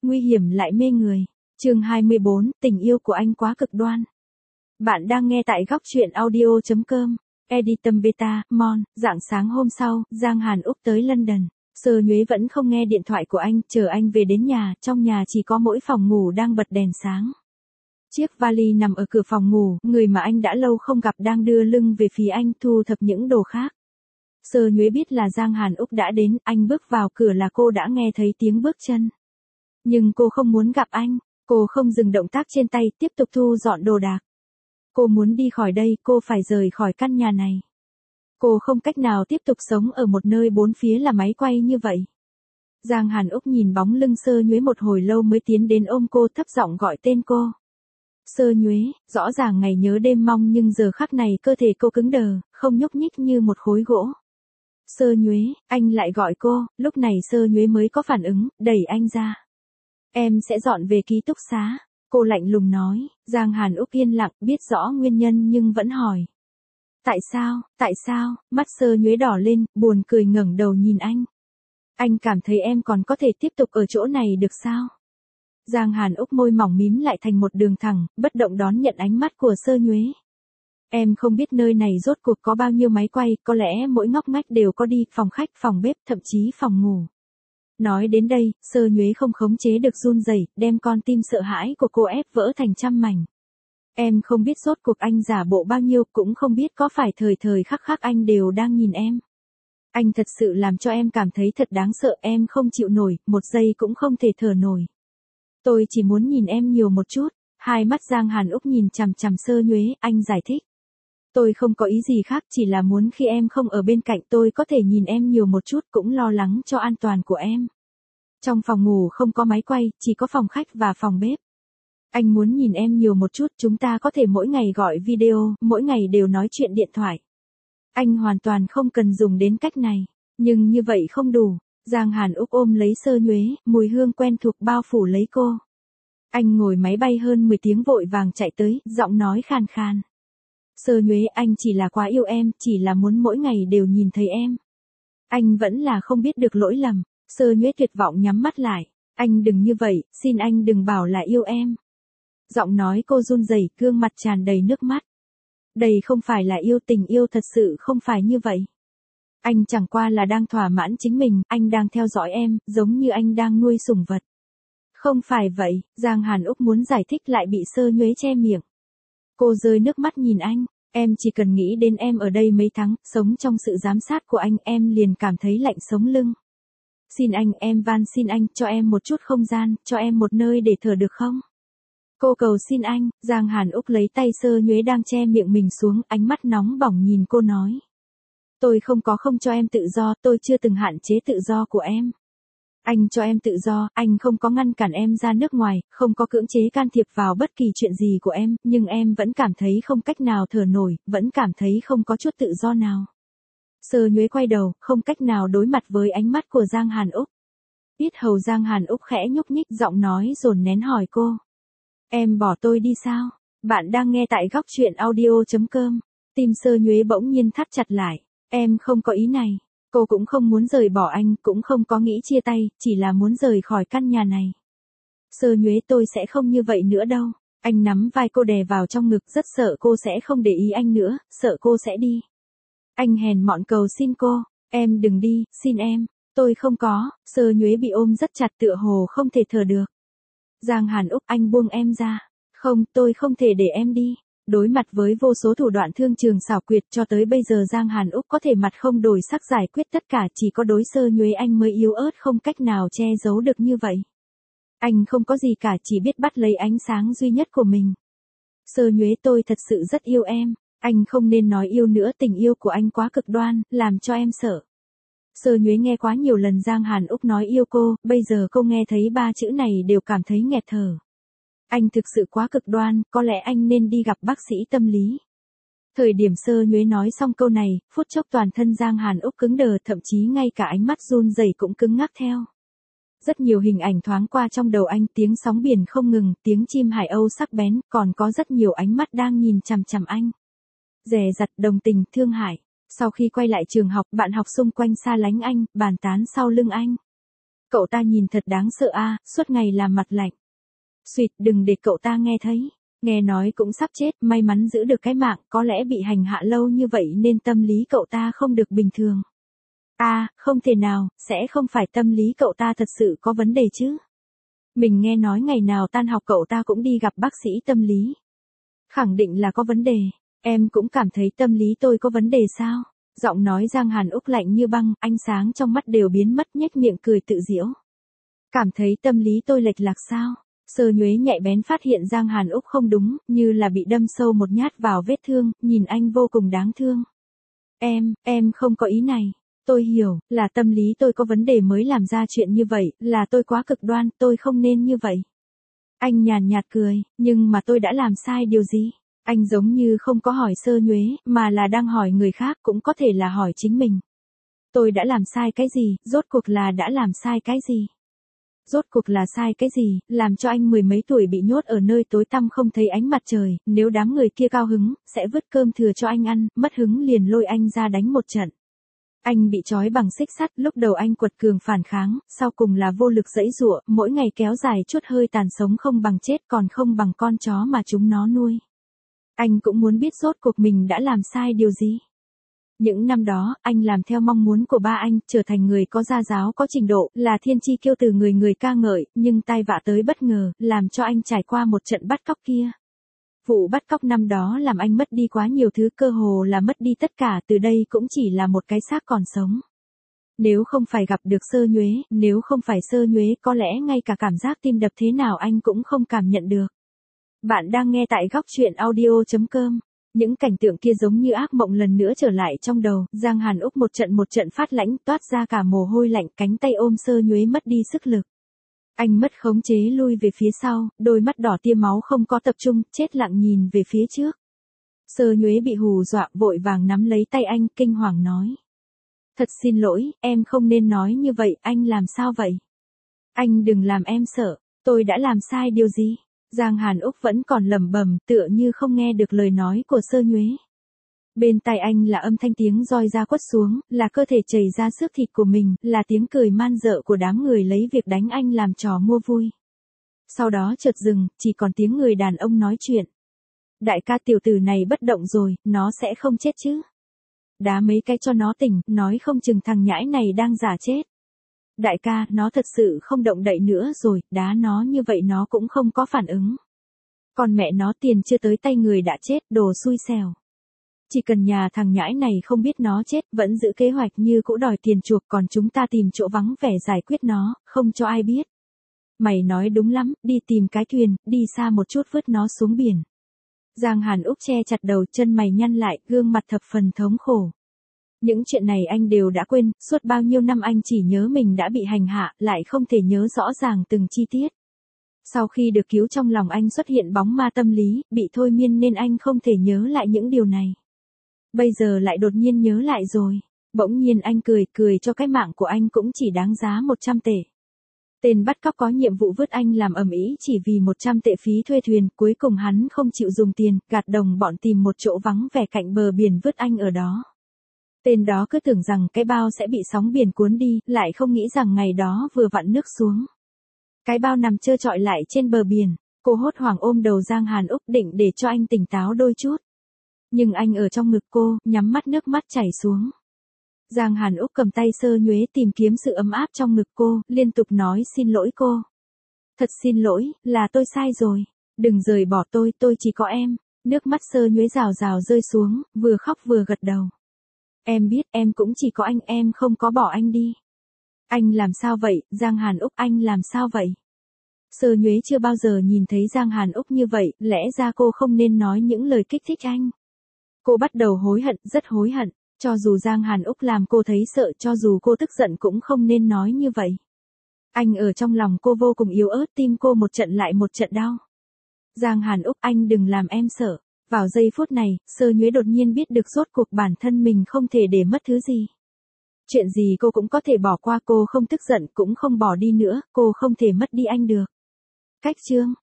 nguy hiểm lại mê người. Chương 24, tình yêu của anh quá cực đoan. Bạn đang nghe tại góc truyện audio.com. Editum Beta, Mon. Rạng sáng hôm sau, Giang Hàn Úc tới London. Sơ Nhuế vẫn không nghe điện thoại của anh, chờ anh về đến nhà, trong nhà chỉ có mỗi phòng ngủ đang bật đèn sáng. Chiếc vali nằm ở cửa phòng ngủ, người mà anh đã lâu không gặp đang đưa lưng về phía anh thu thập những đồ khác. Sơ Nhuế biết là Giang Hàn Úc đã đến, anh bước vào cửa là cô đã nghe thấy tiếng bước chân. Nhưng cô không muốn gặp anh, cô không dừng động tác trên tay, tiếp tục thu dọn đồ đạc. Cô muốn đi khỏi đây, cô phải rời khỏi căn nhà này. Cô không cách nào tiếp tục sống ở một nơi bốn phía là máy quay như vậy. Giang Hàn Úc nhìn bóng lưng Sơ Nhuế một hồi lâu mới tiến đến ôm cô, thấp giọng gọi tên cô. Sơ Nhuế, rõ ràng ngày nhớ đêm mong nhưng giờ khắc này cơ thể cô cứng đờ, không nhúc nhích như một khối gỗ. Sơ Nhuế, anh lại gọi cô, lúc này Sơ Nhuế mới có phản ứng, đẩy anh ra. Em sẽ dọn về ký túc xá. Cô lạnh lùng nói. Giang Hàn Úc yên lặng, biết rõ nguyên nhân nhưng vẫn hỏi. Tại sao, mắt Sơ Nhuế đỏ lên, buồn cười ngẩng đầu nhìn anh. Anh cảm thấy em còn có thể tiếp tục ở chỗ này được sao? Giang Hàn Úc môi mỏng mím lại thành một đường thẳng, bất động đón nhận ánh mắt của Sơ Nhuế. Em không biết nơi này rốt cuộc có bao nhiêu máy quay, có lẽ mỗi ngóc ngách đều có đi, phòng khách, phòng bếp, thậm chí phòng ngủ. Nói đến đây, Sơ Nhuế không khống chế được run rẩy, đem con tim sợ hãi của cô ép vỡ thành trăm mảnh. Em không biết rốt cuộc anh giả bộ bao nhiêu, cũng không biết có phải thời thời khắc khắc anh đều đang nhìn em. Anh thật sự làm cho em cảm thấy thật đáng sợ, em không chịu nổi, một giây cũng không thể thở nổi. Tôi chỉ muốn nhìn em nhiều một chút. Hai mắt Giang Hàn Úc nhìn chằm chằm Sơ Nhuế, anh giải thích. Tôi không có ý gì khác, chỉ là muốn khi em không ở bên cạnh tôi có thể nhìn em nhiều một chút, cũng lo lắng cho an toàn của em. Trong phòng ngủ không có máy quay, chỉ có phòng khách và phòng bếp. Anh muốn nhìn em nhiều một chút, chúng ta có thể mỗi ngày gọi video, mỗi ngày đều nói chuyện điện thoại. Anh hoàn toàn không cần dùng đến cách này, nhưng như vậy không đủ. Giang Hàn Úc ôm lấy Sơ Nhuế, mùi hương quen thuộc bao phủ lấy cô. Anh ngồi máy bay hơn 10 tiếng vội vàng chạy tới, giọng nói khàn khàn. Sơ Nhuế, anh chỉ là quá yêu em, chỉ là muốn mỗi ngày đều nhìn thấy em. Anh vẫn là không biết được lỗi lầm. Sơ Nhuế tuyệt vọng nhắm mắt lại. Anh đừng như vậy, xin anh đừng bảo là yêu em. Giọng nói cô run rẩy, gương mặt tràn đầy nước mắt. Đây không phải là yêu, tình yêu thật sự không phải như vậy. Anh chẳng qua là đang thỏa mãn chính mình, anh đang theo dõi em, giống như anh đang nuôi sủng vật. Không phải vậy, Giang Hàn Úc muốn giải thích lại bị Sơ Nhuế che miệng. Cô rơi nước mắt nhìn anh, em chỉ cần nghĩ đến em ở đây mấy tháng, sống trong sự giám sát của anh, em liền cảm thấy lạnh sống lưng. Xin anh, em van xin anh, cho em một chút không gian, cho em một nơi để thở được không? Cô cầu xin anh. Giang Hàn Úc lấy tay Sơ Nhuế đang che miệng mình xuống, ánh mắt nóng bỏng nhìn cô nói. Tôi không cho em tự do, tôi chưa từng hạn chế tự do của em. Anh cho em tự do, anh không có ngăn cản em ra nước ngoài, không có cưỡng chế can thiệp vào bất kỳ chuyện gì của em, nhưng em vẫn cảm thấy không cách nào thở nổi, vẫn cảm thấy không có chút tự do nào. Sơ Nhuế quay đầu, không cách nào đối mặt với ánh mắt của Giang Hàn Úc. Yết hầu Giang Hàn Úc khẽ nhúc nhích, giọng nói dồn nén hỏi cô. Em bỏ tôi đi sao? Bạn đang nghe tại góc truyện audio.com. Tim Sơ Nhuế bỗng nhiên thắt chặt lại. Em không có ý này. Cô cũng không muốn rời bỏ anh, cũng không có nghĩ chia tay, chỉ là muốn rời khỏi căn nhà này. Sơ Nhuế, tôi sẽ không như vậy nữa đâu. Anh nắm vai cô đè vào trong ngực, rất sợ cô sẽ không để ý anh nữa, sợ cô sẽ đi. Anh hèn mọn cầu xin cô, em đừng đi, xin em. Tôi không có. Sơ Nhuế bị ôm rất chặt, tựa hồ không thể thở được. Giang Hàn Úc, anh buông em ra. Không, tôi không thể để em đi. Đối mặt với vô số thủ đoạn thương trường xảo quyệt, cho tới bây giờ Giang Hàn Úc có thể mặt không đổi sắc giải quyết tất cả, chỉ có đối Sơ Nhuế anh mới yếu ớt không cách nào che giấu được như vậy. Anh không có gì cả, chỉ biết bắt lấy ánh sáng duy nhất của mình. Sơ Nhuế, tôi thật sự rất yêu em. Anh không nên nói yêu nữa, tình yêu của anh quá cực đoan, làm cho em sợ. Sơ Nhuế nghe quá nhiều lần Giang Hàn Úc nói yêu cô, bây giờ cô nghe thấy ba chữ này đều cảm thấy nghẹt thở. Anh thực sự quá cực đoan, có lẽ anh nên đi gặp bác sĩ tâm lý. Thời điểm Sơ Nhuế nói xong câu này, phút chốc toàn thân Giang Hàn Úc cứng đờ, thậm chí ngay cả ánh mắt run rẩy cũng cứng ngắc theo. Rất nhiều hình ảnh thoáng qua trong đầu anh, tiếng sóng biển không ngừng, tiếng chim hải âu sắc bén, còn có rất nhiều ánh mắt đang nhìn chằm chằm anh. Dè dặt, đồng tình, thương hại. Sau khi quay lại trường học, bạn học xung quanh xa lánh anh, bàn tán sau lưng anh. Cậu ta nhìn thật đáng sợ a, suốt ngày làm mặt lạnh. Xuyệt, đừng để cậu ta nghe thấy. Nghe nói cũng sắp chết, may mắn giữ được cái mạng, có lẽ bị hành hạ lâu như vậy nên tâm lý cậu ta không được bình thường. Không thể nào, sẽ không phải tâm lý cậu ta thật sự có vấn đề chứ. Mình nghe nói ngày nào tan học cậu ta cũng đi gặp bác sĩ tâm lý. Khẳng định là có vấn đề. Em cũng cảm thấy tâm lý tôi có vấn đề sao? Giọng nói Giang Hàn Úc lạnh như băng, ánh sáng trong mắt đều biến mất, nhếch miệng cười tự giễu. Cảm thấy tâm lý tôi lệch lạc sao? Sơ Nhuế nhạy bén phát hiện Giang Hàn Úc không đúng, như là bị đâm sâu một nhát vào vết thương, nhìn anh vô cùng đáng thương. Em không có ý này. Tôi hiểu, là tâm lý tôi có vấn đề mới làm ra chuyện như vậy, là tôi quá cực đoan, tôi không nên như vậy. Anh nhàn nhạt cười, nhưng mà tôi đã làm sai điều gì? Anh giống như không có hỏi Sơ Nhuế, mà là đang hỏi người khác, cũng có thể là hỏi chính mình. Tôi đã làm sai cái gì, rốt cuộc là đã làm sai cái gì? Rốt cuộc là sai cái gì, làm cho anh mười mấy tuổi bị nhốt ở nơi tối tăm không thấy ánh mặt trời, nếu đám người kia cao hứng, sẽ vứt cơm thừa cho anh ăn, mất hứng liền lôi anh ra đánh một trận. Anh bị trói bằng xích sắt, lúc đầu anh quật cường phản kháng, sau cùng là vô lực giãy giụa, mỗi ngày kéo dài chút hơi tàn, sống không bằng chết, còn không bằng con chó mà chúng nó nuôi. Anh cũng muốn biết rốt cuộc mình đã làm sai điều gì. Những năm đó, anh làm theo mong muốn của ba anh, trở thành người có gia giáo có trình độ, là thiên chi kiêu từ người người ca ngợi, nhưng tai vạ tới bất ngờ, làm cho anh trải qua một trận bắt cóc kia. Vụ bắt cóc năm đó làm anh mất đi quá nhiều thứ, cơ hồ là mất đi tất cả, từ đây cũng chỉ là một cái xác còn sống. Nếu không phải gặp được Sơ Nhuế, nếu không phải Sơ Nhuế, có lẽ ngay cả cảm giác tim đập thế nào anh cũng không cảm nhận được. Bạn đang nghe tại góc truyện audio.com. Những cảnh tượng kia giống như ác mộng lần nữa trở lại trong đầu, Giang Hàn Úc một trận phát lãnh, toát ra cả mồ hôi lạnh, cánh tay ôm Sơ Nhuế mất đi sức lực. Anh mất khống chế lui về phía sau, đôi mắt đỏ tia máu không có tập trung, chết lặng nhìn về phía trước. Sơ Nhuế bị hù dọa, vội vàng nắm lấy tay anh, kinh hoàng nói. Thật xin lỗi, em không nên nói như vậy, anh làm sao vậy? Anh đừng làm em sợ, tôi đã làm sai điều gì? Giang Hàn Úc vẫn còn lẩm bẩm, tựa như không nghe được lời nói của Sơ Nhuế. Bên tai anh là âm thanh tiếng roi da quất xuống, là cơ thể chảy ra xước thịt của mình, là tiếng cười man dợ của đám người lấy việc đánh anh làm trò mua vui. Sau đó chợt dừng, chỉ còn tiếng người đàn ông nói chuyện. Đại ca, tiểu tử này bất động rồi, nó sẽ không chết chứ? Đá mấy cái cho nó tỉnh, nói không chừng thằng nhãi này đang giả chết. Đại ca, nó thật sự không động đậy nữa rồi, đá nó như vậy nó cũng không có phản ứng. Còn mẹ nó, tiền chưa tới tay người đã chết, đồ xui xẻo. Chỉ cần nhà thằng nhãi này không biết nó chết, vẫn giữ kế hoạch như cũ đòi tiền chuộc, còn chúng ta tìm chỗ vắng vẻ giải quyết nó, không cho ai biết. Mày nói đúng lắm, đi tìm cái thuyền, đi xa một chút vứt nó xuống biển. Giang Hàn Úc che chặt đầu, chân mày nhăn lại, gương mặt thập phần thống khổ. Những chuyện này anh đều đã quên, suốt bao nhiêu năm anh chỉ nhớ mình đã bị hành hạ, lại không thể nhớ rõ ràng từng chi tiết. Sau khi được cứu trong lòng anh xuất hiện bóng ma tâm lý, bị thôi miên nên anh không thể nhớ lại những điều này. Bây giờ lại đột nhiên nhớ lại rồi. Bỗng nhiên anh cười cho cái mạng của anh cũng chỉ đáng giá 100 tệ. Tên bắt cóc có nhiệm vụ vứt anh làm ầm ĩ chỉ vì 100 tệ phí thuê thuyền, cuối cùng hắn không chịu dùng tiền, gạt đồng bọn tìm một chỗ vắng vẻ cạnh bờ biển vứt anh ở đó. Tên đó cứ tưởng rằng cái bao sẽ bị sóng biển cuốn đi, lại không nghĩ rằng ngày đó vừa vặn nước xuống. Cái bao nằm trơ trọi lại trên bờ biển, cô hốt hoảng ôm đầu Giang Hàn Úc định để cho anh tỉnh táo đôi chút. Nhưng anh ở trong ngực cô, nhắm mắt nước mắt chảy xuống. Giang Hàn Úc cầm tay Sơ Nhuế tìm kiếm sự ấm áp trong ngực cô, liên tục nói xin lỗi cô. Thật xin lỗi, là tôi sai rồi. Đừng rời bỏ tôi chỉ có em. Nước mắt Sơ Nhuế rào rào rơi xuống, vừa khóc vừa gật đầu. Em biết, em cũng chỉ có anh, em không có bỏ anh đi. Anh làm sao vậy, Giang Hàn Úc, anh làm sao vậy? Sơ Nhuế chưa bao giờ nhìn thấy Giang Hàn Úc như vậy, lẽ ra cô không nên nói những lời kích thích anh. Cô bắt đầu hối hận, rất hối hận, cho dù Giang Hàn Úc làm cô thấy sợ, cho dù cô tức giận cũng không nên nói như vậy. Anh ở trong lòng cô vô cùng yếu ớt, tim cô một trận lại một trận đau. Giang Hàn Úc, anh đừng làm em sợ. Vào giây phút này, Sơ Nhuế đột nhiên biết được rốt cuộc bản thân mình không thể để mất thứ gì. Chuyện gì cô cũng có thể bỏ qua, cô không tức giận cũng không bỏ đi nữa, cô không thể mất đi anh được. Cách chương